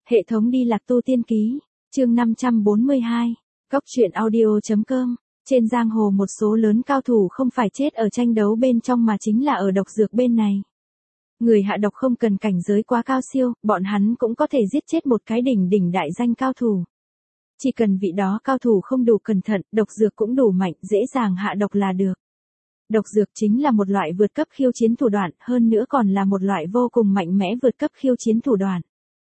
Hệ thống đi lạc tu tiên ký, chương 542, Góc truyện audio.com. Trên giang hồ một số lớn cao thủ không phải chết ở tranh đấu bên trong mà chính là ở độc dược bên này. Người hạ độc không cần cảnh giới quá cao siêu, bọn hắn cũng có thể giết chết một cái đỉnh đại danh cao thủ. Chỉ cần vị đó cao thủ không đủ cẩn thận, độc dược cũng đủ mạnh, dễ dàng hạ độc là được. Độc dược chính là một loại vượt cấp khiêu chiến thủ đoạn, hơn nữa còn là một loại vô cùng mạnh mẽ vượt cấp khiêu chiến thủ đoạn.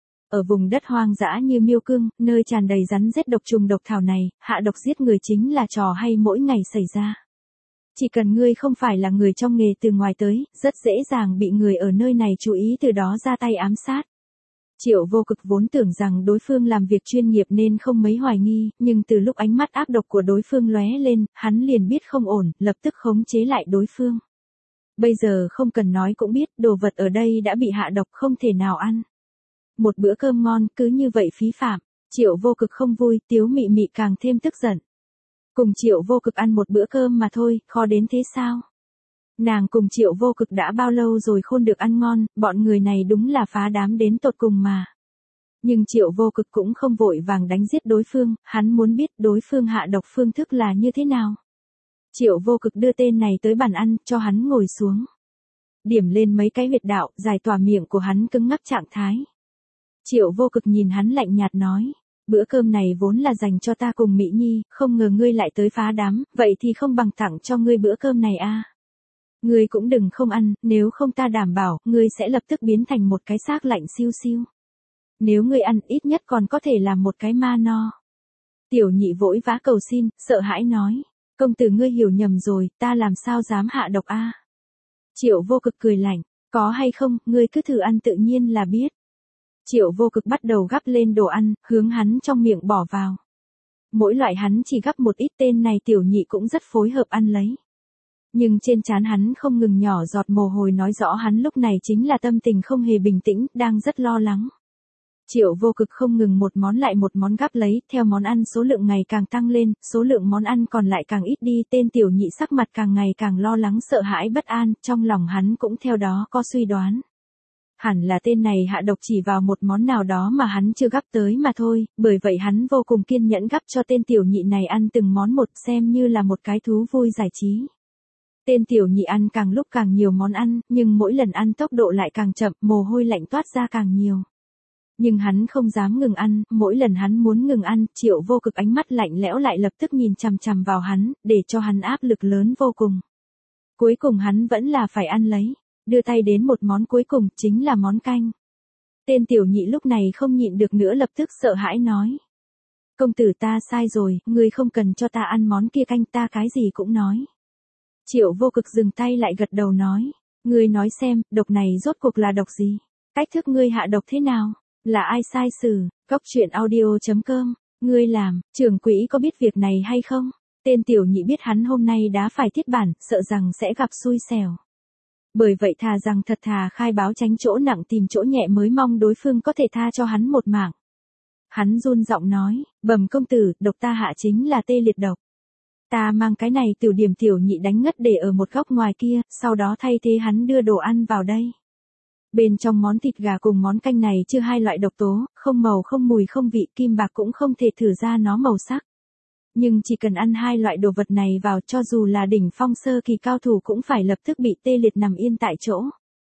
Ở vùng đất hoang dã như Miêu Cương, nơi tràn đầy rắn rết độc trùng độc thảo này, hạ độc giết người chính là trò hay mỗi ngày xảy ra. Chỉ cần ngươi không phải là người trong nghề từ ngoài tới, rất dễ dàng bị người ở nơi này chú ý từ đó ra tay ám sát. Triệu Vô Cực vốn tưởng rằng đối phương làm việc chuyên nghiệp nên không mấy hoài nghi, nhưng từ lúc ánh mắt ác độc của đối phương lóe lên, hắn liền biết không ổn, lập tức khống chế lại đối phương. Bây giờ không cần nói cũng biết, đồ vật ở đây đã bị hạ độc không thể nào ăn. Một bữa cơm ngon, cứ như vậy phí phạm. Triệu Vô Cực không vui, Tiếu Mị Mị càng thêm tức giận. Cùng Triệu Vô Cực ăn một bữa cơm mà thôi, khó đến thế sao? Nàng cùng Triệu Vô Cực đã bao lâu rồi khôn được ăn ngon, bọn người này đúng là phá đám đến tột cùng mà. Nhưng Triệu Vô Cực cũng không vội vàng đánh giết đối phương, hắn muốn biết đối phương hạ độc phương thức là như thế nào. Triệu Vô Cực đưa tên này tới bàn ăn, cho hắn ngồi xuống. Điểm lên mấy cái huyệt đạo, giải tỏa miệng của hắn cứng ngắc trạng thái. Triệu Vô Cực nhìn hắn lạnh nhạt nói, bữa cơm này vốn là dành cho ta cùng Mỹ Nhi, không ngờ ngươi lại tới phá đám, vậy thì không bằng tặng cho ngươi bữa cơm này a. Ngươi cũng đừng không ăn, nếu không ta đảm bảo, ngươi sẽ lập tức biến thành một cái xác lạnh siêu siêu. Nếu ngươi ăn, ít nhất còn có thể làm một cái ma no. Tiểu Nhị vội vã cầu xin, sợ hãi nói, công tử ngươi hiểu nhầm rồi, ta làm sao dám hạ độc a. Triệu Vô Cực cười lạnh, có hay không, ngươi cứ thử ăn tự nhiên là biết. Triệu Vô Cực bắt đầu gắp lên đồ ăn, hướng hắn trong miệng bỏ vào. Mỗi loại hắn chỉ gắp một ít, tên này Tiểu Nhị cũng rất phối hợp ăn lấy. Nhưng trên trán hắn không ngừng nhỏ giọt mồ hôi nói rõ hắn lúc này chính là tâm tình không hề bình tĩnh, đang rất lo lắng. Triệu Vô Cực không ngừng một món lại một món gắp lấy, theo món ăn số lượng ngày càng tăng lên, số lượng món ăn còn lại càng ít đi, tên Tiểu Nhị sắc mặt càng ngày càng lo lắng sợ hãi bất an, trong lòng hắn cũng theo đó có suy đoán. Hẳn là tên này hạ độc chỉ vào một món nào đó mà hắn chưa gắp tới mà thôi, bởi vậy hắn vô cùng kiên nhẫn gắp cho tên Tiểu Nhị này ăn từng món một xem như là một cái thú vui giải trí. Tên Tiểu Nhị ăn càng lúc càng nhiều món ăn, nhưng mỗi lần ăn tốc độ lại càng chậm, mồ hôi lạnh toát ra càng nhiều. Nhưng hắn không dám ngừng ăn, mỗi lần hắn muốn ngừng ăn, Triệu Vô Cực ánh mắt lạnh lẽo lại lập tức nhìn chằm chằm vào hắn, để cho hắn áp lực lớn vô cùng. Cuối cùng hắn vẫn là phải ăn lấy. Đưa tay đến một món cuối cùng, chính là món canh. Tên Tiểu Nhị lúc này không nhịn được nữa lập tức sợ hãi nói. Công tử ta sai rồi, ngươi không cần cho ta ăn món kia canh, ta cái gì cũng nói. Triệu Vô Cực dừng tay lại gật đầu nói. Ngươi nói xem, độc này rốt cuộc là độc gì? Cách thức ngươi hạ độc thế nào? Là ai sai xử? Góc truyện audio.com. Ngươi làm, trưởng quỹ có biết việc này hay không? Tên Tiểu Nhị biết hắn hôm nay đã phải thiết bản, sợ rằng sẽ gặp xui xẻo. Bởi vậy thà rằng thật thà khai báo tránh chỗ nặng tìm chỗ nhẹ mới mong đối phương có thể tha cho hắn một mạng. Hắn run giọng nói, bẩm công tử, độc ta hạ chính là tê liệt độc. Ta mang cái này từ điểm Tiểu Nhị đánh ngất để ở một góc ngoài kia, sau đó thay thế hắn đưa đồ ăn vào đây. Bên trong món thịt gà cùng món canh này chưa hai loại độc tố, không màu không mùi không vị, kim bạc cũng không thể thử ra nó màu sắc. Nhưng chỉ cần ăn hai loại đồ vật này vào cho dù là đỉnh phong sơ kỳ cao thủ cũng phải lập tức bị tê liệt nằm yên tại chỗ.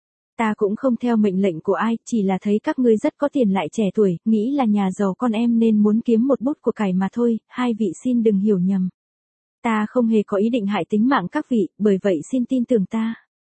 Ta cũng không theo mệnh lệnh của ai, chỉ là thấy các ngươi rất có tiền lại trẻ tuổi, nghĩ là nhà giàu con em nên muốn kiếm một bút của cải mà thôi, hai vị xin đừng hiểu nhầm. Ta không hề có ý định hại tính mạng các vị, bởi vậy xin tin tưởng ta.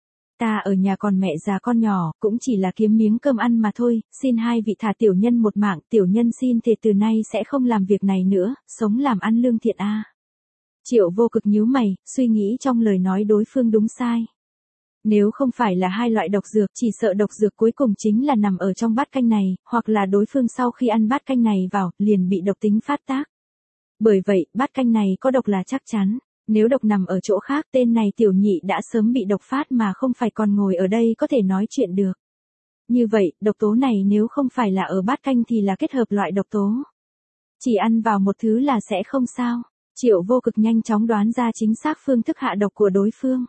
Ta ở nhà còn mẹ già con nhỏ, cũng chỉ là kiếm miếng cơm ăn mà thôi, xin hai vị thả tiểu nhân một mạng, tiểu nhân xin thề từ nay sẽ không làm việc này nữa, sống làm ăn lương thiện a. Triệu Vô Cực nhíu mày, suy nghĩ trong lời nói đối phương đúng sai. Nếu không phải là hai loại độc dược, chỉ sợ độc dược cuối cùng chính là nằm ở trong bát canh này, hoặc là đối phương sau khi ăn bát canh này vào, liền bị độc tính phát tác. Bởi vậy, bát canh này có độc là chắc chắn. Nếu độc nằm ở chỗ khác, tên này Tiểu Nhị đã sớm bị độc phát mà không phải còn ngồi ở đây có thể nói chuyện được. Như vậy, độc tố này nếu không phải là ở bát canh thì là kết hợp loại độc tố. Chỉ ăn vào một thứ là sẽ không sao. Triệu Vô Cực nhanh chóng đoán ra chính xác phương thức hạ độc của đối phương.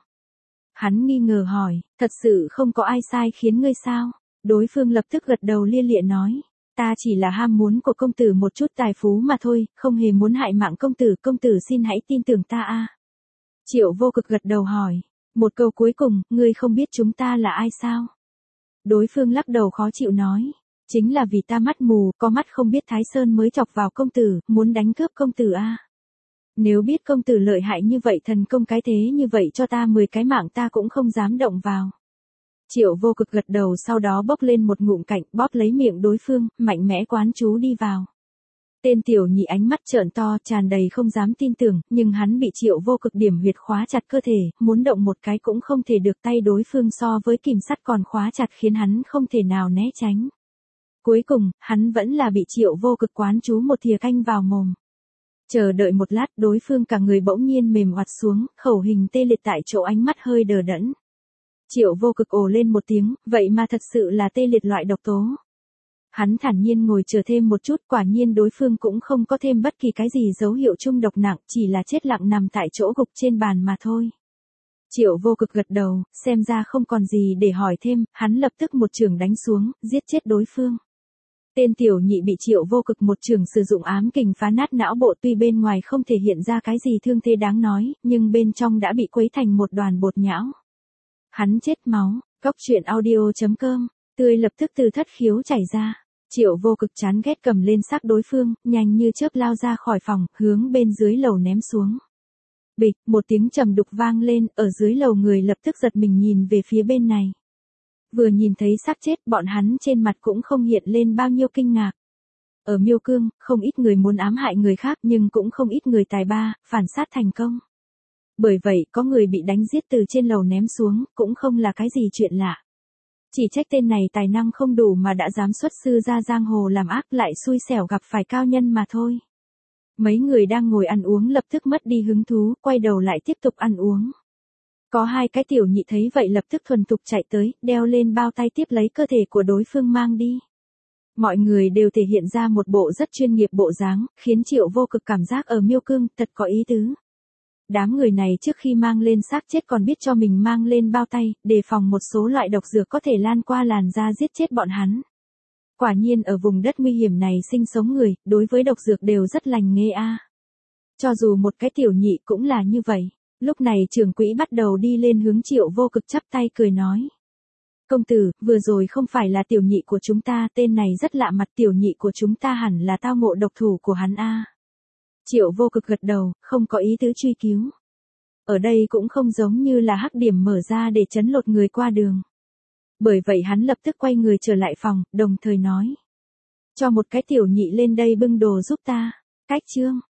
Hắn nghi ngờ hỏi, thật sự không có ai sai khiến ngươi sao? Đối phương lập tức gật đầu lia lịa nói. Ta chỉ là ham muốn của công tử một chút tài phú mà thôi, không hề muốn hại mạng công tử xin hãy tin tưởng ta a. Triệu Vô Cực gật đầu hỏi, một câu cuối cùng, ngươi không biết chúng ta là ai sao? Đối phương lắc đầu khó chịu nói, chính là vì ta mắt mù, có mắt không biết Thái Sơn mới chọc vào công tử, muốn đánh cướp công tử a. Nếu biết công tử lợi hại như vậy thần công cái thế như vậy cho ta 10 cái mạng ta cũng không dám động vào. Triệu Vô Cực gật đầu sau đó bốc lên một ngụm cạnh bóp lấy miệng đối phương, mạnh mẽ quán chú đi vào. Tên tiểu nhị ánh mắt trợn to tràn đầy không dám tin tưởng, nhưng hắn bị Triệu Vô Cực điểm huyệt khóa chặt cơ thể, muốn động một cái cũng không thể được tay đối phương so với kìm sắt còn khóa chặt khiến hắn không thể nào né tránh. Cuối cùng, hắn vẫn là bị Triệu Vô Cực quán chú một thìa canh vào mồm. Chờ đợi một lát đối phương cả người bỗng nhiên mềm oặt xuống, khẩu hình tê liệt tại chỗ ánh mắt hơi đờ đẫn. Triệu Vô Cực ồ lên một tiếng, vậy mà thật sự là tê liệt loại độc tố. Hắn thản nhiên ngồi chờ thêm một chút, quả nhiên đối phương cũng không có thêm bất kỳ cái gì dấu hiệu trung độc nặng, chỉ là chết lặng nằm tại chỗ gục trên bàn mà thôi. Triệu Vô Cực gật đầu, xem ra không còn gì để hỏi thêm, hắn lập tức một chưởng đánh xuống, giết chết đối phương. Tên tiểu nhị bị Triệu Vô Cực một chưởng sử dụng ám kình phá nát não bộ, tuy bên ngoài không thể hiện ra cái gì thương thế đáng nói, nhưng bên trong đã bị quấy thành một đoàn bột nhão. Hắn chết máu, Cóc Truyện Audio.com, tươi lập tức từ thất khiếu chảy ra. Triệu Vô Cực chán ghét cầm lên xác đối phương, nhanh như chớp lao ra khỏi phòng, hướng bên dưới lầu ném xuống. Bịch, một tiếng trầm đục vang lên, ở dưới lầu người lập tức giật mình nhìn về phía bên này. Vừa nhìn thấy xác chết, bọn hắn trên mặt cũng không hiện lên bao nhiêu kinh ngạc. Ở Miêu Cương, không ít người muốn ám hại người khác nhưng cũng không ít người tài ba, phản sát thành công. Bởi vậy, có người bị đánh giết từ trên lầu ném xuống, cũng không là cái gì chuyện lạ. Chỉ trách tên này tài năng không đủ mà đã dám xuất sư ra giang hồ làm ác, lại xui xẻo gặp phải cao nhân mà thôi. Mấy người đang ngồi ăn uống lập tức mất đi hứng thú, quay đầu lại tiếp tục ăn uống. Có hai cái tiểu nhị thấy vậy lập tức thuần thục chạy tới, đeo lên bao tay tiếp lấy cơ thể của đối phương mang đi. Mọi người đều thể hiện ra một bộ rất chuyên nghiệp bộ dáng, khiến Triệu Vô Cực cảm giác ở Miêu Cương thật có ý tứ. Đám người này trước khi mang lên xác chết còn biết cho mình mang lên bao tay, đề phòng một số loại độc dược có thể lan qua làn da giết chết bọn hắn. Quả nhiên ở vùng đất nguy hiểm này sinh sống người, đối với độc dược đều rất lành nghề a. Cho dù một cái tiểu nhị cũng là như vậy. Lúc này trưởng quỹ bắt đầu đi lên hướng Triệu Vô Cực chắp tay cười nói. Công tử, vừa rồi không phải là tiểu nhị của chúng ta, tên này rất lạ mặt, tiểu nhị của chúng ta hẳn là tao ngộ độc thủ của hắn a. Triệu Vô Cực gật đầu, không có ý tứ truy cứu. Ở đây cũng không giống như là hắc điểm mở ra để trấn lột người qua đường. Bởi vậy hắn lập tức quay người trở lại phòng, đồng thời nói. Cho một cái tiểu nhị lên đây bưng đồ giúp ta. Cách chương.